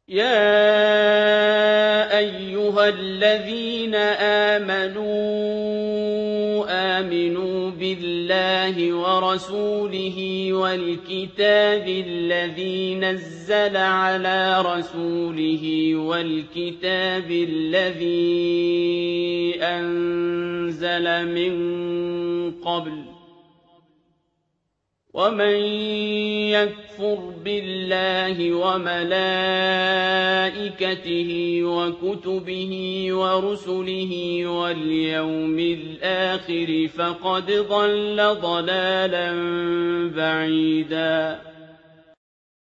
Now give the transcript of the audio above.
يَا أَيُّهَا الَّذِينَ آمنوا بِاللَّهِ وَرَسُولِهِ وَالْكِتَابِ الَّذِي نَزَّلَ عَلَىٰ رَسُولِهِ وَالْكِتَابِ الَّذِي أَنزَلَ مِن قَبْلُ ۚ وَمَن يَكْفُرْ بِاللَّهِ وَمَلَائِكَتِهِ وَكُتُبِهِ وَرُسُلِهِ وَالْيَوْمِ الْآخِرِ فَقَدْ ضَلَّ ضَلَالًا بَعِيدًا